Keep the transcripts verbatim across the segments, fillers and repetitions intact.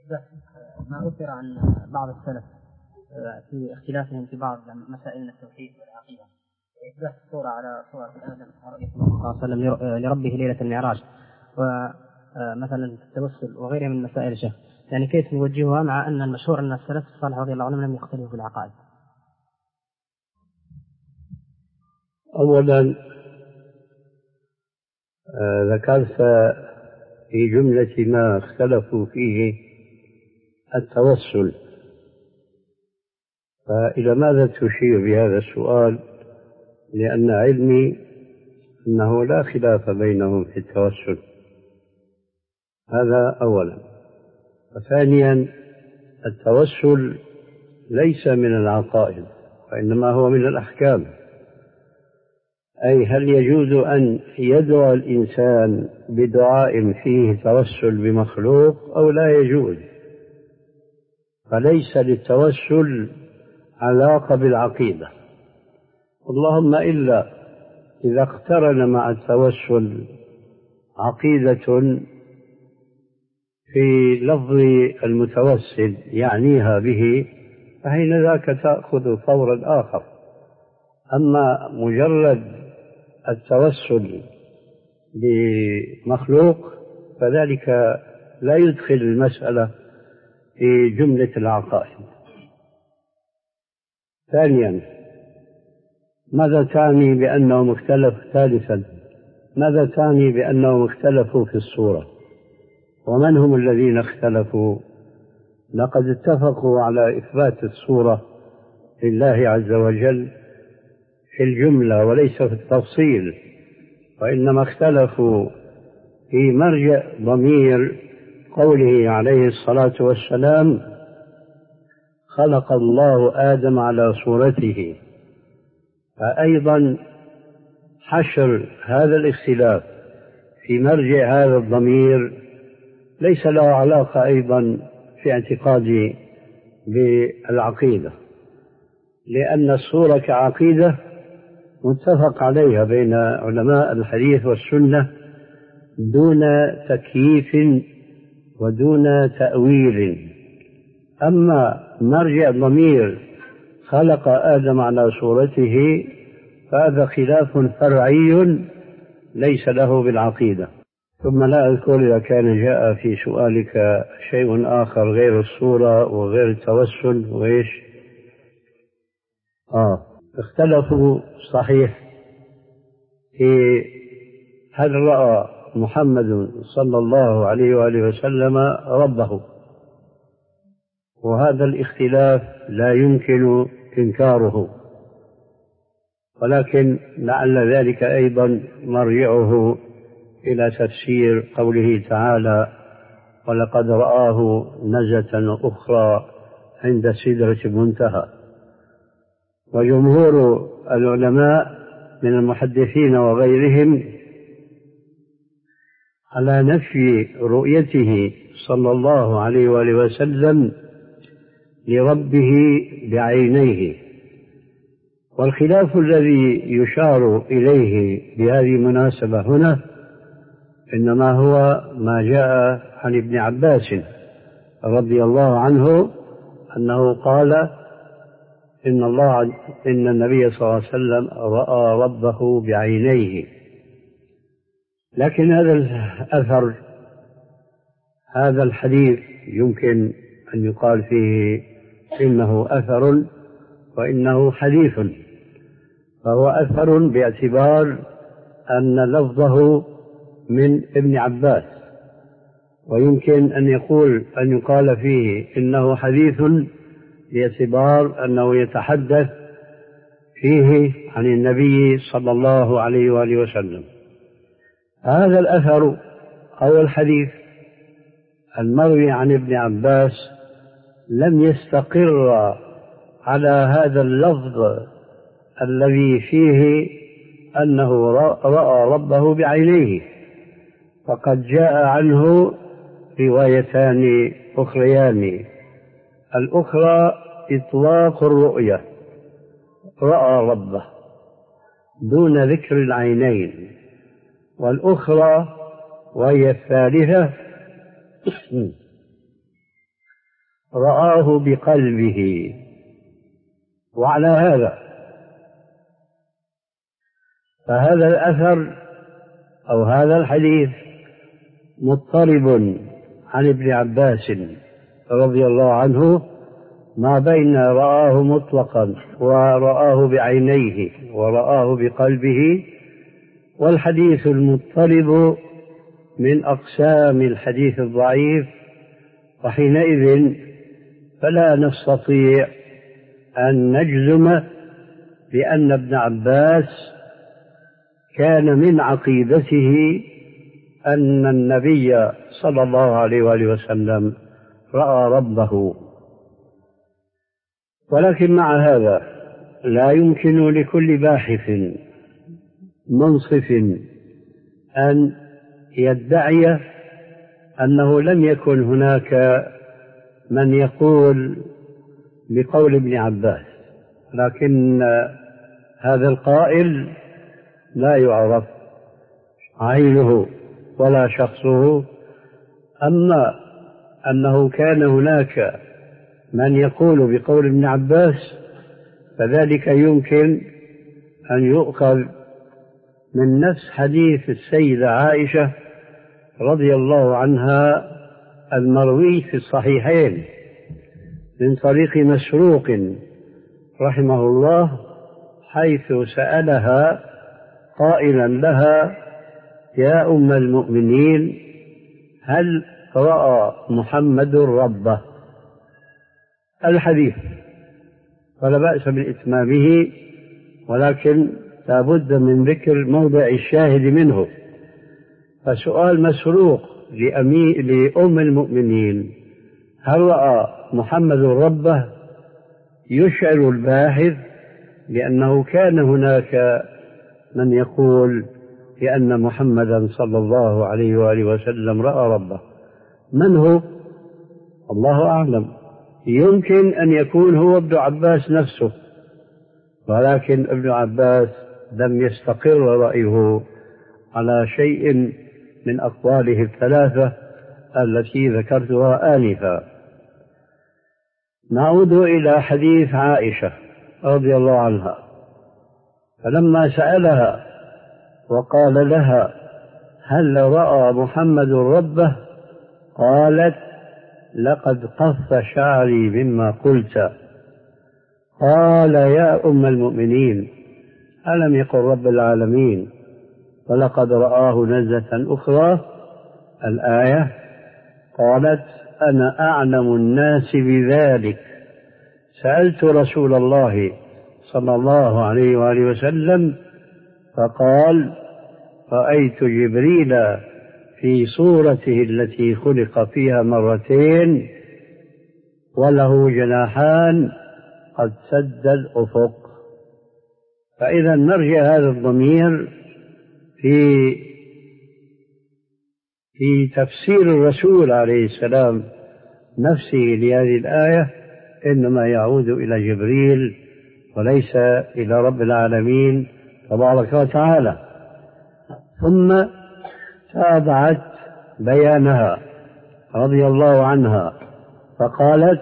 ما أثر عن بعض السلف في اختلافهم في بعض مسائل التوحيد والعقيدة، إثبات الصورة على صورة آدم ورؤية النبي صلى الله عليه وسلم لربه ليلة المعراج، ومثلا التوسل وغيرها من مسائل الشيخ، يعني كيف نوجهها مع أن المشهور أن السلف الصالح رضي الله عنهم لم يختلفوا في العقائد؟ أولا ذكرت في جملة ما اختلفوا فيه التوسل، فإلى ماذا تشير بهذا السؤال؟ لأن علمي أنه لا خلاف بينهم في التوسل، هذا أولا. وثانيا التوسل ليس من العقائد وإنما هو من الأحكام، أي هل يجوز أن يدعو الإنسان بدعاء فيه توسل بمخلوق أو لا يجوز؟ فليس للتوسل علاقة بالعقيدة، اللهم إلا إذا اقترن مع التوسل عقيدة في لفظ المتوسل يعنيها به، فحين ذاك تأخذ فورا آخر. أما مجرد التوسل بمخلوق فذلك لا يدخل المسألة في جملة العقائد. ثانيا ماذا تعني بأنهم اختلفوا؟ ثالثا ماذا تعني بأنهم اختلفوا في الصورة؟ ومن هم الذين اختلفوا؟ لقد اتفقوا على إثبات الصورة لله عز وجل في الجملة وليس في التفصيل، وإنما اختلفوا في مرجع ضمير قوله عليه الصلاة والسلام: خلق الله آدم على صورته. فأيضا حشر هذا الاختلاف في مرجع هذا الضمير ليس له علاقة أيضا في اعتقادي بالعقيدة، لأن الصورة كعقيدة متفق عليها بين علماء الحديث والسنة دون تكييف ودون تأويل. أما مرجع ضمير خلق آدم على صورته فهذا خلاف فرعي ليس له بالعقيدة. ثم لا أذكر إذا كان جاء في سؤالك شيء آخر غير الصورة وغير التوسل وإيش. آه اختلفوا صحيح في هل رأى محمد صلى الله عليه وآله وسلم ربه، وهذا الاختلاف لا يمكن إنكاره، ولكن لعل ذلك أيضا مرجعه إلى تفسير قوله تعالى: ولقد رآه نزلة أخرى عند سدرة المنتهى. وجمهور العلماء من المحدثين وغيرهم على نفي رؤيته صلى الله عليه وآله وسلم لربه بعينيه. والخلاف الذي يشار إليه بهذه المناسبة هنا إنما هو ما جاء عن ابن عباس رضي الله عنه أنه قال إن الله إن النبي صلى الله عليه وسلم رأى ربه بعينيه. لكن هذا الأثر هذا الحديث يمكن أن يقال فيه إنه أثر وإنه حديث، فهو أثر باعتبار أن لفظه من ابن عباس، ويمكن أن يقول أن يقال فيه إنه حديث باعتبار أنه يتحدث فيه عن النبي صلى الله عليه وآله وسلم. هذا الأثر أو الحديث المروي عن ابن عباس لم يستقر على هذا اللفظ الذي فيه أنه رأى ربه بعينيه، فقد جاء عنه روايتان أخريان: الأخرى إطلاق الرؤية رأى ربه دون ذكر العينين، والأخرى وهي الثالثة رآه بقلبه. وعلى هذا فهذا الأثر أو هذا الحديث مضطرب عن ابن عباس رضي الله عنه ما بين رآه مطلقا ورآه بعينيه ورآه بقلبه، والحديث المضطرب من أقسام الحديث الضعيف، وحينئذ فلا نستطيع أن نجزم بأن ابن عباس كان من عقيدته أن النبي صلى الله عليه وآله وسلم رأى ربه. ولكن مع هذا لا يمكن لكل باحث منصف أن يدعي أنه لم يكن هناك من يقول بقول ابن عباس، لكن هذا القائل لا يعرف عينه ولا شخصه. أما أنه كان هناك من يقول بقول ابن عباس فذلك يمكن أن يؤخذ من نفس حديث السيدة عائشة رضي الله عنها المروي في الصحيحين من طريق مسروق رحمه الله، حيث سألها قائلا لها: يا أم المؤمنين، هل رأى محمد ربه؟ الحديث، ولا بأس بإتمامه، ولكن لا بد من ذكر موضع الشاهد منه. فسؤال مسروق لأم المؤمنين هل رأى محمد ربه يشعر الباحث لأنه كان هناك من يقول بأن محمدا صلى الله عليه وآله وسلم رأى ربه. من هو؟ الله أعلم. يمكن أن يكون هو ابن عباس نفسه، ولكن ابن عباس لم يستقر رأيه على شيء من أقواله الثلاثة التي ذكرتها آنفا. نعود إلى حديث عائشة رضي الله عنها، فلما سألها وقال لها: هل رأى محمد ربه؟ قالت: لقد قف شعري مما قلت. قال: يا أم المؤمنين، ألم يقل رب العالمين ولقد رآه نزلة أخرى؟ الآية. قالت: أنا أعلم الناس بذلك، سألت رسول الله صلى الله عليه وآله وسلم فقال: رأيت جبريل في صورته التي خلق فيها مرتين وله جناحان قد سد الأفق. فإذا نرجع هذا الضمير في في تفسير الرسول عليه السلام نفسه لهذه الآية إنما يعود إلى جبريل وليس إلى رب العالمين تبارك وتعالى. ثم تابعت بيانها رضي الله عنها فقالت: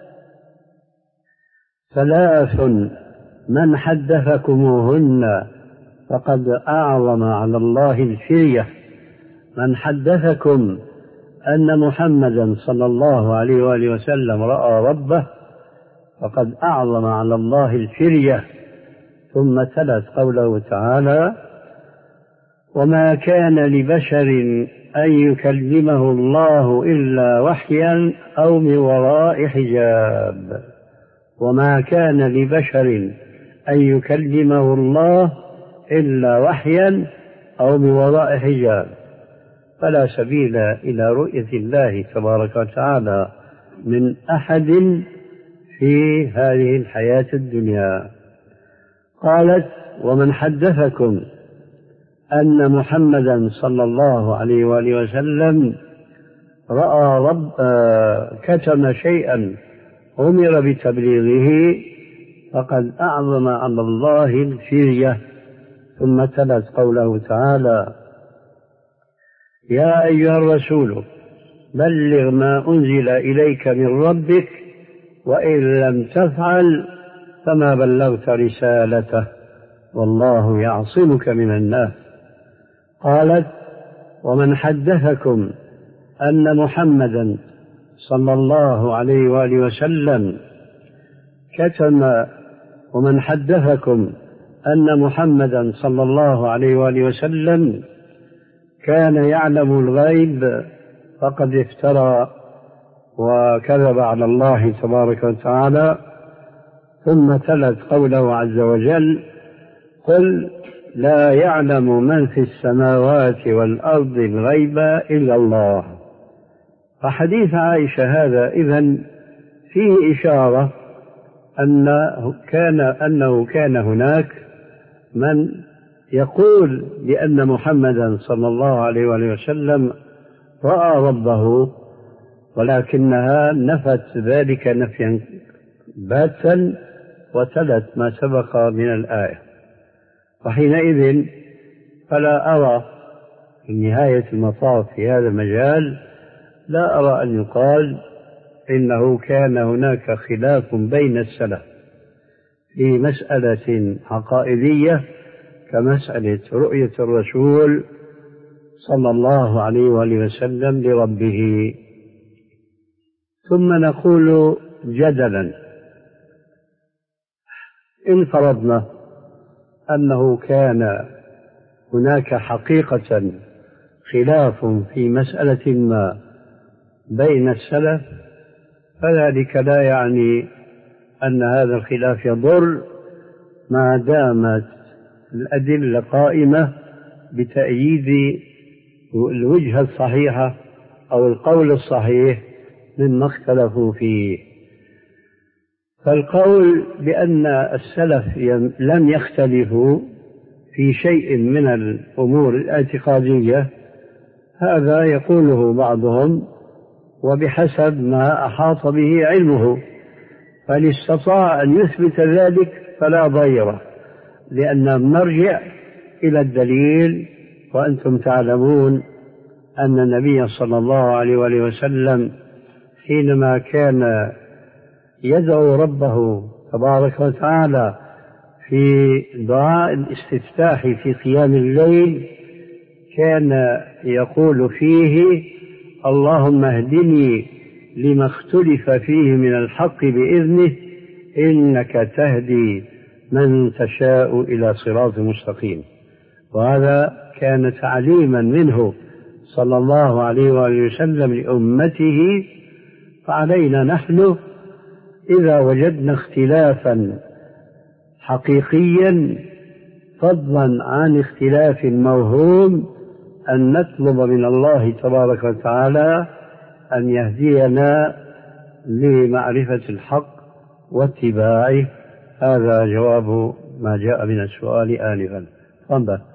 ثلاث من حدثكموهن فقد أعظم على الله الفرية. من حدثكم أن محمدا صلى الله عليه وآله وسلم رأى ربه فقد أعظم على الله الفرية. ثم تلت قوله تعالى: وما كان لبشر أن يكلمه الله إلا وحيا أو من وراء حجاب. وما كان لبشر أن يكلمه الله إلا وحيا أو من وراء حجاب، فلا سبيل إلى رؤية الله تبارك وتعالى من أحد في هذه الحياة الدنيا. قالت: ومن حدثكم أن محمدا صلى الله عليه وآله وسلم رأى رب آه كتم شيئا أمر بتبليغه فقد أعظم على الله الفرية. ثم تلت قوله تعالى: يا أيها الرسول بلغ ما أنزل إليك من ربك وإن لم تفعل فما بلغت رسالته والله يعصمك من الناس. قالت: ومن حدثكم أن محمدا صلى الله عليه وآله وسلم كتم ومن حدثكم أن محمدا صلى الله عليه وآله وسلم كان يعلم الغيب فقد افترى وكذب على الله تبارك وتعالى. ثم تلت قوله عز وجل: قل لا يعلم من في السماوات والأرض الغيب إلا الله. فحديث عائشة هذا إذن فيه إشارة أنه كان, أنه كان هناك من يقول بأن محمدا صلى الله عليه وسلم رأى ربه، ولكنها نفت ذلك نفيا باتا وتلت ما سبق من الآية. وحينئذ فلا أرى في نهاية المطاف في هذا المجال لا أرى أن يقال إنه كان هناك خلاف بين السلف في مسألة عقائدية كمسألة رؤية الرسول صلى الله عليه وآله وسلم لربه. ثم نقول جدلا: إن فرضنا أنه كان هناك حقيقة خلاف في مسألة ما بين السلف، فذلك لا يعني أن هذا الخلاف يضر ما دامت الأدلة قائمة بتأييد الوجهة الصحيحة أو القول الصحيح مما اختلفوا فيه. فالقول بأن السلف لم يختلفوا في شيء من الأمور الاعتقادية هذا يقوله بعضهم وبحسب ما أحاط به علمه، فإن استطاع أن يثبت ذلك فلا ضير، لأن نرجع إلى الدليل. وأنتم تعلمون أن النبي صلى الله عليه وآله وسلم حينما كان يدعو ربه تبارك وتعالى في دعاء الاستفتاح في قيام الليل كان يقول فيه: اللهم اهدني لما اختلف فيه من الحق بإذنه إنك تهدي من تشاء إلى صراط مستقيم. وهذا كان تعليما منه صلى الله عليه وآله وسلم لأمته. فعلينا نحن إذا وجدنا اختلافا حقيقيا فضلا عن اختلاف موهوم أن نطلب من الله تبارك وتعالى أن يهدينا لمعرفة الحق واتباعه. هذا جواب ما جاء من السؤال آنفا.